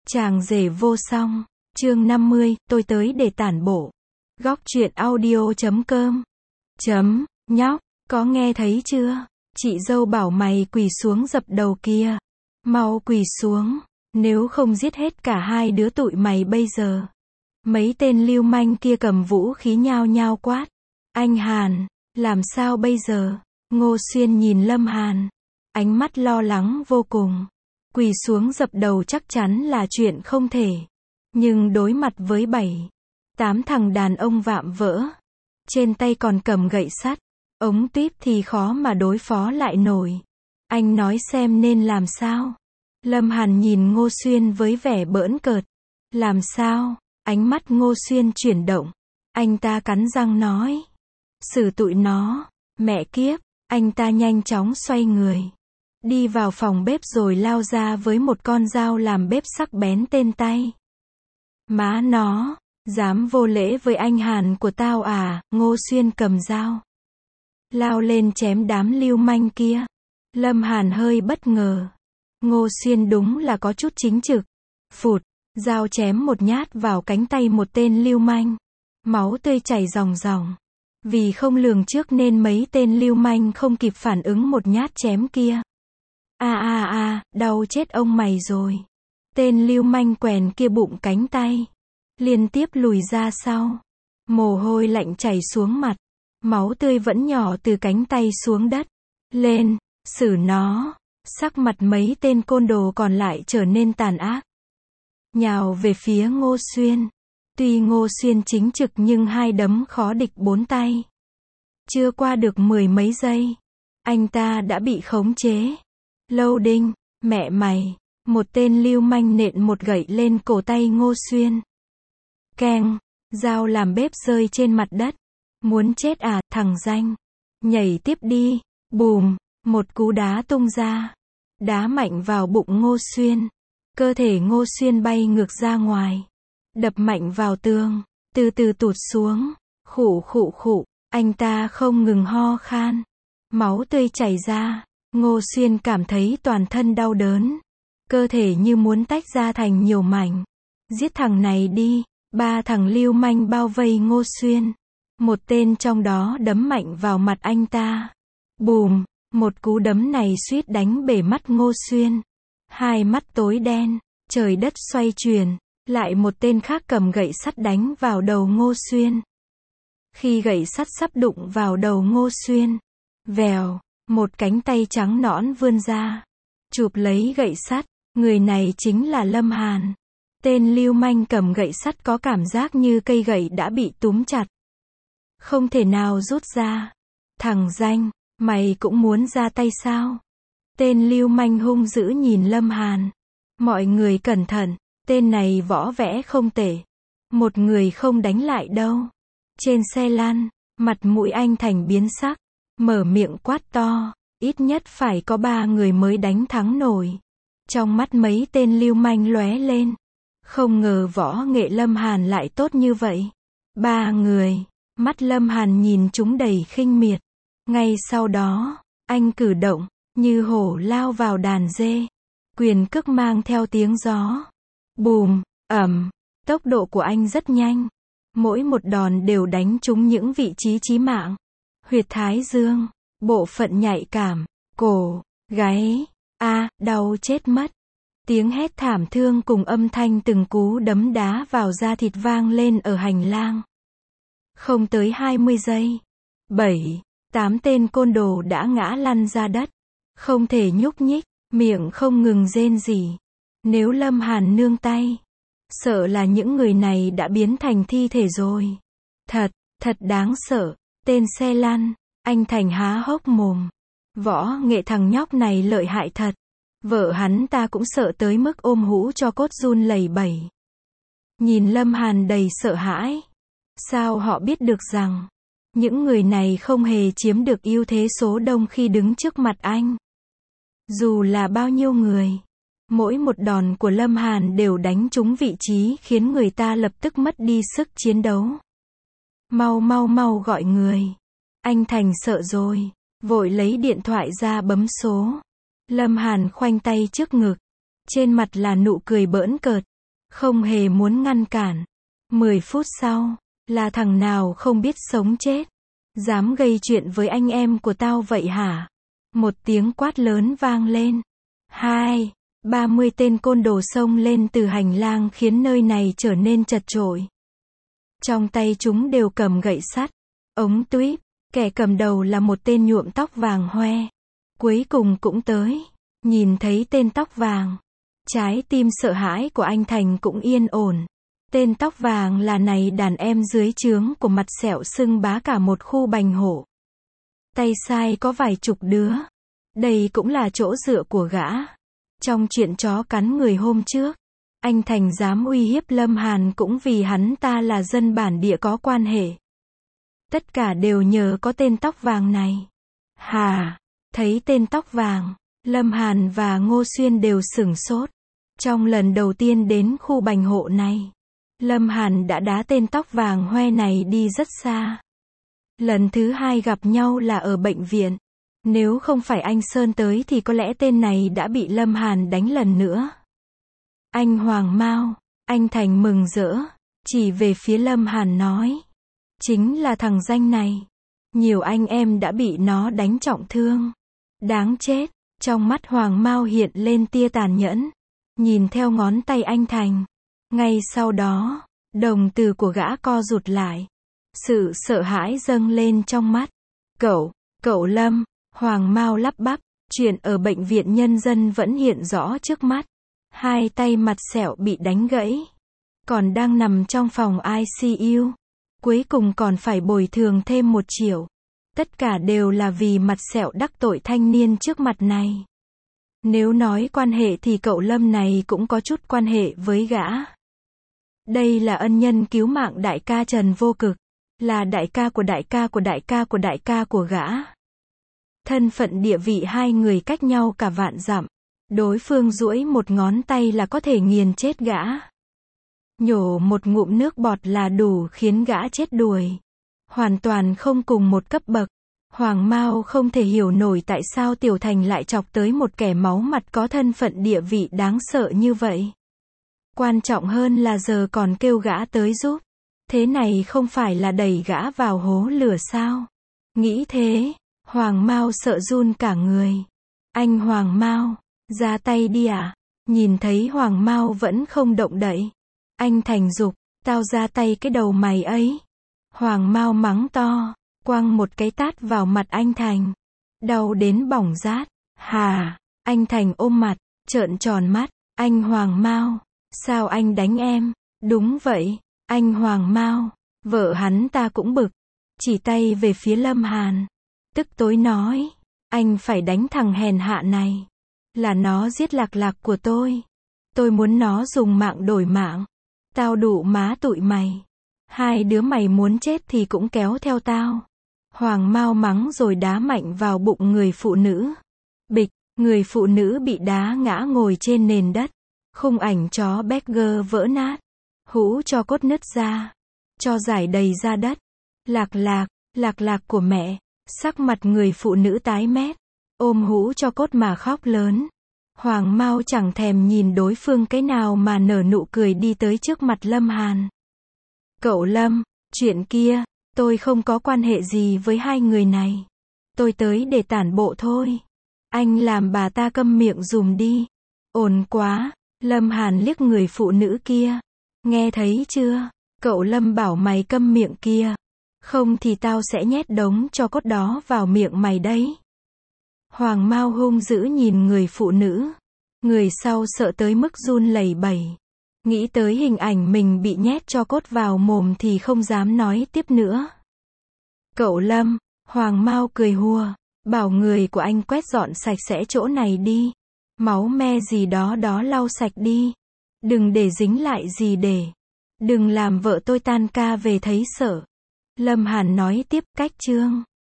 Chàng rể vô song. Chương 50, tôi tới để tản bộ. Góc truyện audio.com. Nhóc, có nghe thấy chưa? Chị dâu bảo mày quỳ xuống dập đầu kia. Mau quỳ xuống, nếu không giết hết cả hai đứa tụi mày bây giờ. Mấy tên lưu manh kia cầm vũ khí nhao nhao quát. Anh Hàn, làm sao bây giờ? Ngô Xuyên nhìn Lâm Hàn, ánh mắt lo lắng vô cùng. Quỳ xuống dập đầu chắc chắn là chuyện không thể. Nhưng đối mặt với 7-8 thằng đàn ông vạm vỡ, trên tay còn cầm gậy sắt, ống tuyếp thì khó mà đối phó lại nổi. Anh nói xem nên làm sao? Lâm Hàn nhìn Ngô Xuyên với vẻ bỡn cợt. Làm sao? Ánh mắt Ngô Xuyên chuyển động. Anh ta cắn răng nói. Xử tụi nó. Mẹ kiếp. Anh ta nhanh chóng xoay người, đi vào phòng bếp rồi lao ra với một con dao làm bếp sắc bén tên tay. Má nó, dám vô lễ với anh Hàn của tao à? Ngô Xuyên cầm dao, lao lên chém đám lưu manh kia. Lâm Hàn hơi bất ngờ. Ngô Xuyên đúng là có chút chính trực. Phụt, dao chém một nhát vào cánh tay một tên lưu manh. Máu tươi chảy ròng ròng. Vì không lường trước nên mấy tên lưu manh không kịp phản ứng một nhát chém kia. Đau chết ông mày rồi. Tên lưu manh quèn kia bụng cánh tay, liên tiếp lùi ra sau. Mồ hôi lạnh chảy xuống mặt. Máu tươi vẫn nhỏ từ cánh tay xuống đất. Lên, xử nó. Sắc mặt mấy tên côn đồ còn lại trở nên tàn ác, nhào về phía Ngô Xuyên. Tuy Ngô Xuyên chính trực nhưng hai đấm khó địch bốn tay. Chưa qua được 10 mấy giây, anh ta đã bị khống chế. Lâu Đinh, mẹ mày. Một tên lưu manh nện một gậy lên cổ tay Ngô Xuyên. Keng, dao làm bếp rơi trên mặt đất. Muốn chết à, thằng danh. Nhảy tiếp đi. Bùm, một cú đá tung ra. Đá mạnh vào bụng Ngô Xuyên. Cơ thể Ngô Xuyên bay ngược ra ngoài, đập mạnh vào tường, từ từ tụt xuống. Khụ, anh ta không ngừng ho khan. Máu tươi chảy ra. Ngô Xuyên cảm thấy toàn thân đau đớn. Cơ thể như muốn tách ra thành nhiều mảnh. Giết thằng này đi. 3 thằng lưu manh bao vây Ngô Xuyên. Một tên trong đó đấm mạnh vào mặt anh ta. Bùm, một cú đấm này suýt đánh bể mắt Ngô Xuyên. Hai mắt tối đen, trời đất xoay chuyển. Lại một tên khác cầm gậy sắt đánh vào đầu Ngô Xuyên. Khi gậy sắt sắp đụng vào đầu Ngô Xuyên, vèo, một cánh tay trắng nõn vươn ra, chụp lấy gậy sắt. Người này chính là Lâm Hàn. Tên lưu manh cầm gậy sắt có cảm giác như cây gậy đã bị túm chặt, không thể nào rút ra. Thằng danh, mày cũng muốn ra tay sao? Tên lưu manh hung dữ nhìn Lâm Hàn. Mọi người cẩn thận, tên này võ vẽ không tệ. Một người không đánh lại đâu. Trên xe lăn, mặt mũi anh Thành biến sắc, mở miệng quát to. Ít nhất phải có 3 người mới đánh thắng nổi. Trong mắt mấy tên lưu manh lóe lên. Không ngờ võ nghệ Lâm Hàn lại tốt như vậy. 3 người. Mắt Lâm Hàn nhìn chúng đầy khinh miệt. Ngay sau đó, anh cử động, như hổ lao vào đàn dê. Quyền cước mang theo tiếng gió. Bùm, ầm. Tốc độ của anh rất nhanh. Mỗi một đòn đều đánh trúng những vị trí chí mạng. Huyệt thái dương, bộ phận nhạy cảm, cổ, gáy. Đau chết mất. Tiếng hét thảm thương cùng âm thanh từng cú đấm đá vào da thịt vang lên ở hành lang. Không tới 20 giây, 7-8 tên côn đồ đã ngã lăn ra đất. Không thể nhúc nhích, miệng không ngừng rên rỉ. Nếu Lâm Hàn nương tay, sợ là những người này đã biến thành thi thể rồi. Thật đáng sợ. Tên xe lăn, anh Thành há hốc mồm. Võ nghệ thằng nhóc này lợi hại thật. Vợ hắn ta cũng sợ tới mức ôm hũ cho cốt run lẩy bẩy. Nhìn Lâm Hàn đầy sợ hãi. Sao họ biết được rằng những người này không hề chiếm được ưu thế số đông khi đứng trước mặt anh? Dù là bao nhiêu người, mỗi một đòn của Lâm Hàn đều đánh trúng vị trí khiến người ta lập tức mất đi sức chiến đấu. Mau gọi người. Anh Thành sợ rồi, vội lấy điện thoại ra bấm số. Lâm Hàn khoanh tay trước ngực, trên mặt là nụ cười bỡn cợt. không hề muốn ngăn cản. 10 phút sau, là thằng nào không biết sống chết, dám gây chuyện với anh em của tao vậy hả? Một tiếng quát lớn vang lên. 30 tên côn đồ xông lên từ hành lang khiến nơi này trở nên chật chội. Trong tay chúng đều cầm gậy sắt, ống tuýp, kẻ cầm đầu là một tên nhuộm tóc vàng hoe. Cuối cùng cũng tới, nhìn thấy tên tóc vàng, trái tim sợ hãi của anh Thành cũng yên ổn. Tên tóc vàng là này đàn em dưới trướng của Mặt Sẹo xưng bá cả một khu bành hổ. Tay sai có vài chục đứa. Đây cũng là chỗ dựa của gã. Trong chuyện chó cắn người hôm trước, anh Thành dám uy hiếp Lâm Hàn cũng vì hắn ta là dân bản địa có quan hệ. Tất cả đều nhờ có tên tóc vàng này. Thấy tên tóc vàng, Lâm Hàn và Ngô Xuyên đều sửng sốt. Trong lần đầu tiên đến khu bành hộ này, Lâm Hàn đã đá tên tóc vàng hoe này đi rất xa. Lần thứ hai gặp nhau là ở bệnh viện. Nếu không phải anh Sơn tới thì có lẽ tên này đã bị Lâm Hàn đánh lần nữa. Anh Hoàng Mao, anh Thành mừng rỡ, chỉ về phía Lâm Hàn nói. Chính là thằng danh này. Nhiều anh em đã bị nó đánh trọng thương. Đáng chết, trong mắt Hoàng Mao hiện lên tia tàn nhẫn. Nhìn theo ngón tay anh Thành. Ngay sau đó, đồng tử của gã co rụt lại. Sự sợ hãi dâng lên trong mắt. Cậu Lâm, Hoàng Mao lắp bắp, chuyện ở bệnh viện nhân dân vẫn hiện rõ trước mắt. Hai tay Mặt Sẹo bị đánh gãy. Còn đang nằm trong phòng ICU. Cuối cùng còn phải bồi thường thêm 1 triệu. Tất cả đều là vì Mặt Sẹo đắc tội thanh niên trước mặt này. Nếu nói quan hệ thì cậu Lâm này cũng có chút quan hệ với gã. Đây là ân nhân cứu mạng đại ca Trần Vô Cực. Là đại ca của đại ca của đại ca của đại ca của gã. Thân phận địa vị hai người cách nhau cả vạn dặm. Đối phương duỗi một ngón tay là có thể nghiền chết gã. Nhổ một ngụm nước bọt là đủ khiến gã chết đuối. Hoàn toàn không cùng một cấp bậc. Hoàng Mao không thể hiểu nổi tại sao Tiểu Thành lại chọc tới một kẻ máu mặt có thân phận địa vị đáng sợ như vậy. Quan trọng hơn là giờ còn kêu gã tới giúp. Thế này không phải là đẩy gã vào hố lửa sao? Nghĩ thế, Hoàng Mao sợ run cả người. Anh Hoàng Mao, ra tay đi ạ. Nhìn thấy Hoàng Mao vẫn không động đậy. Anh Thành giục, tao ra tay cái đầu mày ấy. Hoàng Mao mắng to, quăng một cái tát vào mặt anh Thành. Đau đến bỏng rát. Anh Thành ôm mặt, trợn tròn mắt. Anh Hoàng Mao, sao anh đánh em? Đúng vậy, anh Hoàng Mao. Vợ hắn ta cũng bực. Chỉ tay về phía Lâm Hàn. Tức tối nói, anh phải đánh thằng hèn hạ này. Là nó giết Lạc Lạc của tôi. Tôi muốn nó dùng mạng đổi mạng. Tao đủ má tụi mày. Hai đứa mày muốn chết thì cũng kéo theo tao. Hoàng Mao mắng rồi đá mạnh vào bụng người phụ nữ. Bịch, người phụ nữ bị đá ngã ngồi trên nền đất. Khung ảnh chó Berger vỡ nát. Hũ cho cốt nứt ra. Cho giải đầy ra đất. Lạc Lạc của mẹ. Sắc mặt người phụ nữ tái mét. Ôm hũ cho cốt mà khóc lớn. Hoàng Mao chẳng thèm nhìn đối phương cái nào mà nở nụ cười đi tới trước mặt Lâm Hàn. Cậu Lâm, chuyện kia, tôi không có quan hệ gì với hai người này. Tôi tới để tản bộ thôi. Anh làm bà ta câm miệng dùm đi. Ồn quá, Lâm Hàn liếc người phụ nữ kia. Nghe thấy chưa? Cậu Lâm bảo mày câm miệng kia. Không thì tao sẽ nhét đống cho cốt đó vào miệng mày đấy. Hoàng Mao hung dữ nhìn người phụ nữ. Người sau sợ tới mức run lẩy bẩy. Nghĩ tới hình ảnh mình bị nhét cho cốt vào mồm thì không dám nói tiếp nữa. Cậu Lâm, Hoàng Mao cười hùa. Bảo người của anh quét dọn sạch sẽ chỗ này đi. Máu me gì đó lau sạch đi. Đừng để dính lại gì để. Đừng làm vợ tôi tan ca về thấy sợ. Lâm Hàn nói tiếp, cách chương.